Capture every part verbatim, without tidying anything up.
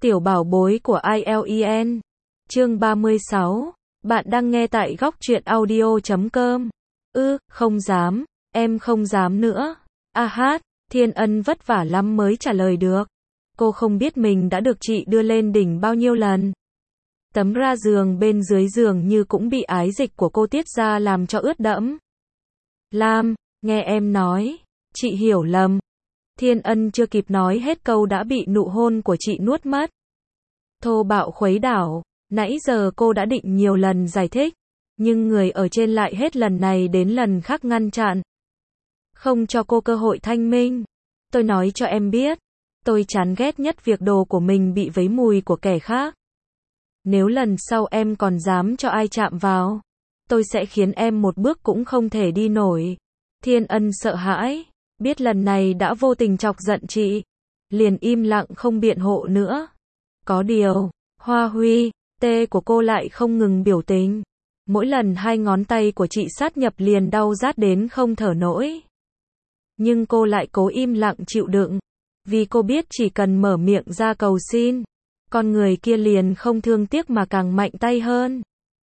Tiểu bảo bối của i lờ e en. Chương ba mươi sáu. Bạn đang nghe tại góc truyện audio chấm com. Ư, không dám, em không dám nữa. A hát, Thiên Ân vất vả lắm mới trả lời được. Cô không biết mình đã được chị đưa lên đỉnh bao nhiêu lần. Tấm ra giường bên dưới giường như cũng bị ái dịch của cô tiết ra làm cho ướt đẫm. Lam, nghe em nói, chị hiểu lầm. Thiên Ân chưa kịp nói hết câu đã bị nụ hôn của chị nuốt mất. Thô bạo khuấy đảo, nãy giờ cô đã định nhiều lần giải thích, nhưng người ở trên lại hết lần này đến lần khác ngăn chặn. Không cho cô cơ hội thanh minh. Tôi nói cho em biết, tôi chán ghét nhất việc đồ của mình bị vấy mùi của kẻ khác. Nếu lần sau em còn dám cho ai chạm vào, tôi sẽ khiến em một bước cũng không thể đi nổi. Thiên Ân sợ hãi, biết lần này đã vô tình chọc giận chị, liền im lặng không biện hộ nữa. Có điều, Hoa Huy, tê của cô lại không ngừng biểu tình. Mỗi lần hai ngón tay của chị sát nhập liền đau rát đến không thở nổi. Nhưng cô lại cố im lặng chịu đựng, vì cô biết chỉ cần mở miệng ra cầu xin, con người kia liền không thương tiếc mà càng mạnh tay hơn.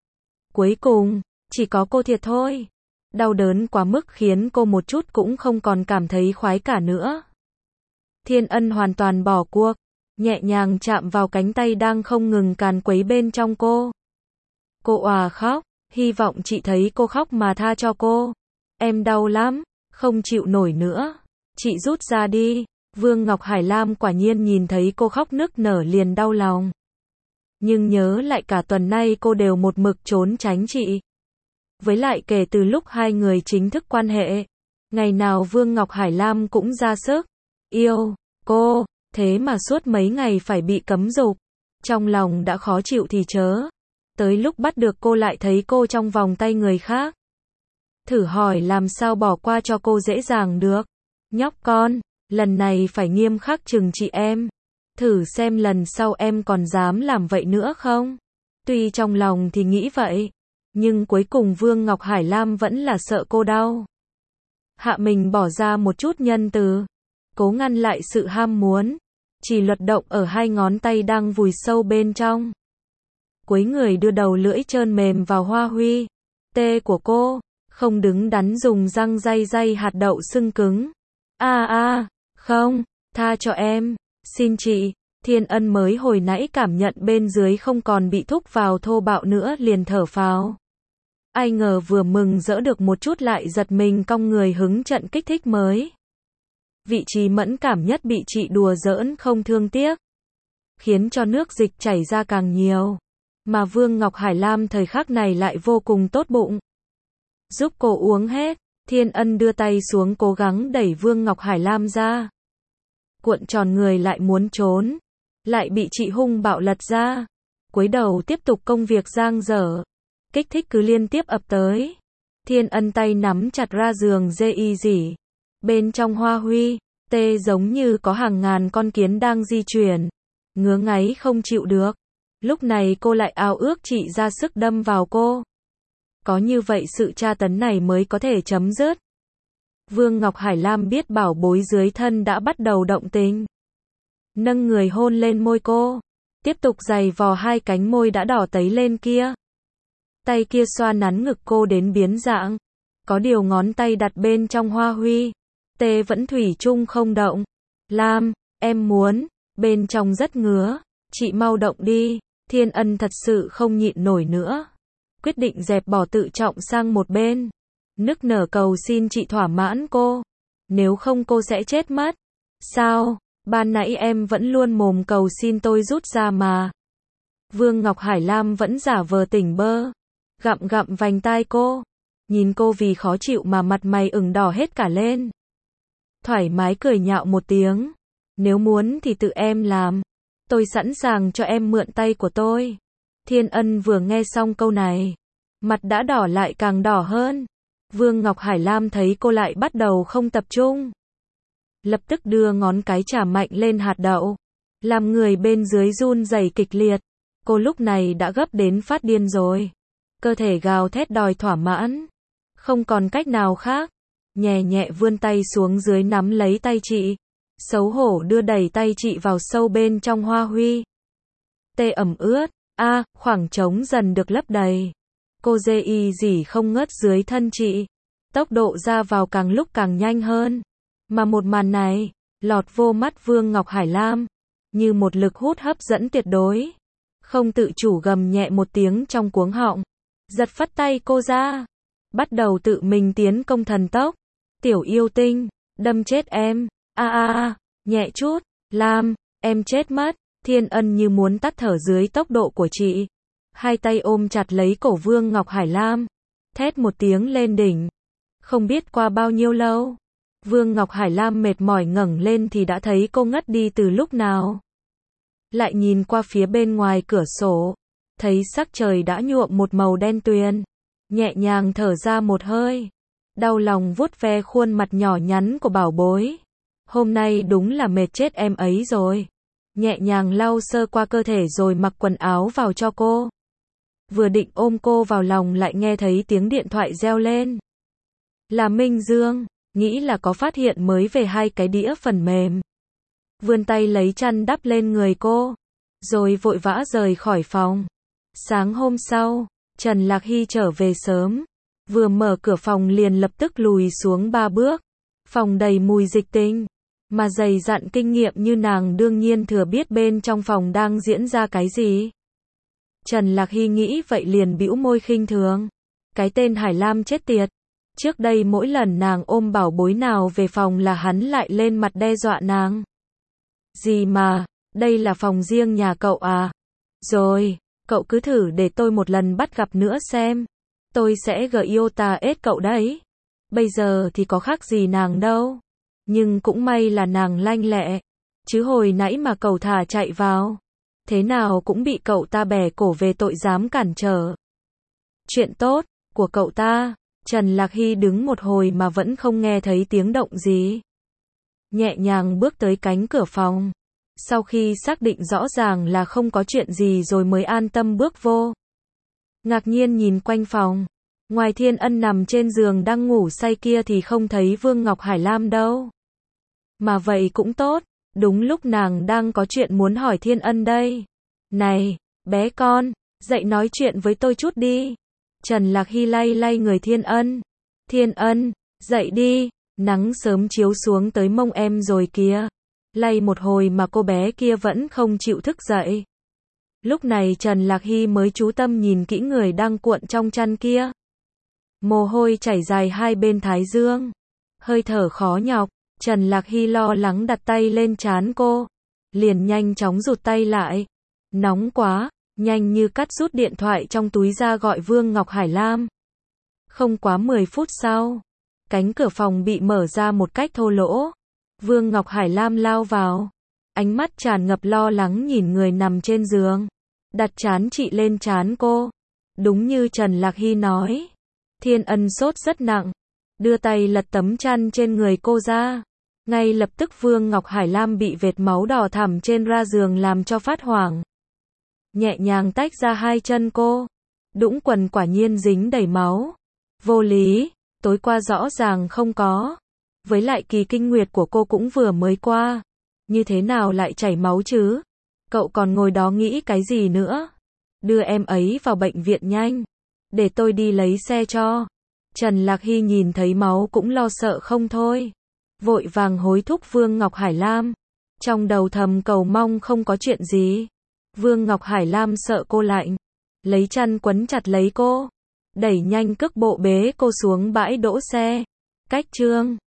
Cuối cùng, chỉ có cô thiệt thôi. Đau đớn quá mức khiến cô một chút cũng không còn cảm thấy khoái cả nữa. Thiên Ân hoàn toàn bỏ cuộc, nhẹ nhàng chạm vào cánh tay đang không ngừng càn quấy bên trong cô. Cô òa khóc, hy vọng chị thấy cô khóc mà tha cho cô. Em đau lắm, không chịu nổi nữa. Chị rút ra đi. Vương Ngọc Hải Lam quả nhiên nhìn thấy cô khóc nức nở liền đau lòng. Nhưng nhớ lại cả tuần nay cô đều một mực trốn tránh chị. Với lại kể từ lúc hai người chính thức quan hệ, ngày nào Vương Ngọc Hải Lam cũng ra sức yêu cô, thế mà suốt mấy ngày phải bị cấm dục. Trong lòng đã khó chịu thì chớ. Tới lúc bắt được cô lại thấy cô trong vòng tay người khác. Thử hỏi làm sao bỏ qua cho cô dễ dàng được. Nhóc con, lần này phải nghiêm khắc trừng trị em. Thử xem lần sau em còn dám làm vậy nữa không? Tuy trong lòng thì nghĩ vậy, nhưng cuối cùng Vương Ngọc Hải Lam vẫn là sợ cô đau. Hạ mình bỏ ra một chút nhân từ, cố ngăn lại sự ham muốn, chỉ luật động ở hai ngón tay đang vùi sâu bên trong. Cuối người đưa đầu lưỡi trơn mềm vào Hoa Huy, tê của cô, không đứng đắn dùng răng day day hạt đậu sưng cứng. A a, không, tha cho em, xin chị. Thiên Ân mới hồi nãy cảm nhận bên dưới không còn bị thúc vào thô bạo nữa liền thở phào. Ai ngờ vừa mừng rỡ được một chút lại giật mình cong người hứng trận kích thích mới. Vị trí mẫn cảm nhất bị chị đùa giỡn không thương tiếc, khiến cho nước dịch chảy ra càng nhiều. Mà Vương Ngọc Hải Lam thời khắc này lại vô cùng tốt bụng. Giúp cô uống hết, Thiên Ân đưa tay xuống cố gắng đẩy Vương Ngọc Hải Lam ra. Cuộn tròn người lại muốn trốn, lại bị chị hung bạo lật ra. Cúi đầu tiếp tục công việc giang dở. Kích thích cứ liên tiếp ập tới. Thiên Ân tay nắm chặt ra giường dê y dỉ. Bên trong Hoa Huy, tê giống như có hàng ngàn con kiến đang di chuyển. Ngứa ngáy không chịu được. Lúc này cô lại ao ước chị ra sức đâm vào cô. Có như vậy sự tra tấn này mới có thể chấm dứt. Vương Ngọc Hải Lam biết bảo bối dưới thân đã bắt đầu động tình. Nâng người hôn lên môi cô. Tiếp tục giày vò hai cánh môi đã đỏ tấy lên kia. Tay kia xoa nắn ngực cô đến biến dạng. Có điều ngón tay đặt bên trong Hoa Huy, tê vẫn thủy chung không động. Lam, em muốn, bên trong rất ngứa, chị mau động đi. Thiên Ân thật sự không nhịn nổi nữa, quyết định dẹp bỏ tự trọng sang một bên, nức nở cầu xin chị thỏa mãn cô, nếu không cô sẽ chết mất. Sao, ban nãy em vẫn luôn mồm cầu xin tôi rút ra mà. Vương Ngọc Hải Lam vẫn giả vờ tỉnh bơ, gặm gặm vành tai cô, nhìn cô vì khó chịu mà mặt mày ửng đỏ hết cả lên. Thoải mái cười nhạo một tiếng, nếu muốn thì tự em làm, tôi sẵn sàng cho em mượn tay của tôi. Thiên Ân vừa nghe xong câu này, mặt đã đỏ lại càng đỏ hơn. Vương Ngọc Hải Lam thấy cô lại bắt đầu không tập trung, lập tức đưa ngón cái chà mạnh lên hạt đậu, làm người bên dưới run rẩy kịch liệt. Cô lúc này đã gấp đến phát điên rồi, cơ thể gào thét đòi thỏa mãn, không còn cách nào khác, nhẹ nhẹ vươn tay xuống dưới nắm lấy tay chị, xấu hổ đưa đẩy tay chị vào sâu bên trong Hoa Huy. tê ẩm ướt. A, khoảng trống dần được lấp đầy. Cô dê y dỉ không ngớt dưới thân chị. Tốc độ ra vào càng lúc càng nhanh hơn. Mà một màn này, lọt vô mắt Vương Ngọc Hải Lam, như một lực hút hấp dẫn tuyệt đối. Không tự chủ gầm nhẹ một tiếng trong cuống họng. Giật phắt tay cô ra. Bắt đầu tự mình tiến công thần tốc. Tiểu yêu tinh, đâm chết em. A a a, nhẹ chút. Lam, em chết mất. Thiên Ân như muốn tắt thở dưới tốc độ của chị. Hai tay ôm chặt lấy cổ Vương Ngọc Hải Lam. Thét một tiếng lên đỉnh. Không biết qua bao nhiêu lâu. Vương Ngọc Hải Lam mệt mỏi ngẩng lên thì đã thấy cô ngất đi từ lúc nào. Lại nhìn qua phía bên ngoài cửa sổ. Thấy sắc trời đã nhuộm một màu đen tuyền. Nhẹ nhàng thở ra một hơi. Đau lòng vuốt ve khuôn mặt nhỏ nhắn của bảo bối. Hôm nay đúng là mệt chết em ấy rồi. Nhẹ nhàng lau sơ qua cơ thể rồi mặc quần áo vào cho cô. Vừa định ôm cô vào lòng lại nghe thấy tiếng điện thoại reo lên. Là Minh Dương, nghĩ là có phát hiện mới về hai cái đĩa phần mềm. Vươn tay lấy chăn đắp lên người cô, rồi vội vã rời khỏi phòng. Sáng hôm sau, Trần Lạc Hy trở về sớm. Vừa mở cửa phòng liền lập tức lùi xuống ba bước. Phòng đầy mùi dịch tinh. Mà dày dặn kinh nghiệm như nàng đương nhiên thừa biết bên trong phòng đang diễn ra cái gì. Trần Lạc Hy nghĩ vậy liền bĩu môi khinh thường. Cái tên Hải Lam chết tiệt. Trước đây mỗi lần nàng ôm bảo bối nào về phòng là hắn lại lên mặt đe dọa nàng. Gì mà, đây là phòng riêng nhà cậu à? Rồi, cậu cứ thử để tôi một lần bắt gặp nữa xem. Tôi sẽ gợi yêu ta ết cậu đấy. Bây giờ thì có khác gì nàng đâu. Nhưng cũng may là nàng lanh lẹ. Chứ hồi nãy mà cậu thả chạy vào. Thế nào cũng bị cậu ta bẻ cổ về tội dám cản trở. Chuyện tốt của cậu ta. Trần Lạc Hy đứng một hồi mà vẫn không nghe thấy tiếng động gì. Nhẹ nhàng bước tới cánh cửa phòng. Sau khi xác định rõ ràng là không có chuyện gì rồi mới an tâm bước vô. Ngạc nhiên nhìn quanh phòng. Ngoài Thiên Ân nằm trên giường đang ngủ say kia thì không thấy Vương Ngọc Hải Lam đâu. Mà vậy cũng tốt. Đúng lúc nàng đang có chuyện muốn hỏi Thiên Ân đây. Này, bé con, dậy nói chuyện với tôi chút đi. Trần Lạc Hy lay lay người Thiên Ân. Thiên Ân, dậy đi, nắng sớm chiếu xuống tới mông em rồi kìa. Lay một hồi mà cô bé kia vẫn không chịu thức dậy. Lúc này Trần Lạc Hy mới chú tâm nhìn kỹ người đang cuộn trong chăn kia. Mồ hôi chảy dài hai bên thái dương. Hơi thở khó nhọc, Trần Lạc Hy lo lắng đặt tay lên trán cô. Liền nhanh chóng rụt tay lại. Nóng quá, nhanh như cắt rút điện thoại trong túi ra gọi Vương Ngọc Hải Lam. Không quá mười phút sau, cánh cửa phòng bị mở ra một cách thô lỗ. Vương Ngọc Hải Lam lao vào. Ánh mắt tràn ngập lo lắng nhìn người nằm trên giường. Đặt trán chị lên trán cô. Đúng như Trần Lạc Hy nói. Thiên Ân sốt rất nặng. Đưa tay lật tấm chăn trên người cô ra. Ngay lập tức Vương Ngọc Hải Lam bị vệt máu đỏ thẳm trên ra giường làm cho phát hoảng. Nhẹ nhàng tách ra hai chân cô. Đũng quần quả nhiên dính đầy máu. Vô lý, tối qua rõ ràng không có. Với lại kỳ kinh nguyệt của cô cũng vừa mới qua. Như thế nào lại chảy máu chứ? Cậu còn ngồi đó nghĩ cái gì nữa? Đưa em ấy vào bệnh viện nhanh. Để tôi đi lấy xe cho. Trần Lạc Hy nhìn thấy máu cũng lo sợ không thôi. Vội vàng hối thúc Vương Ngọc Hải Lam. Trong đầu thầm cầu mong không có chuyện gì. Vương Ngọc Hải Lam sợ cô lạnh. Lấy chăn quấn chặt lấy cô. Đẩy nhanh cước bộ bế cô xuống bãi đỗ xe. Cách chương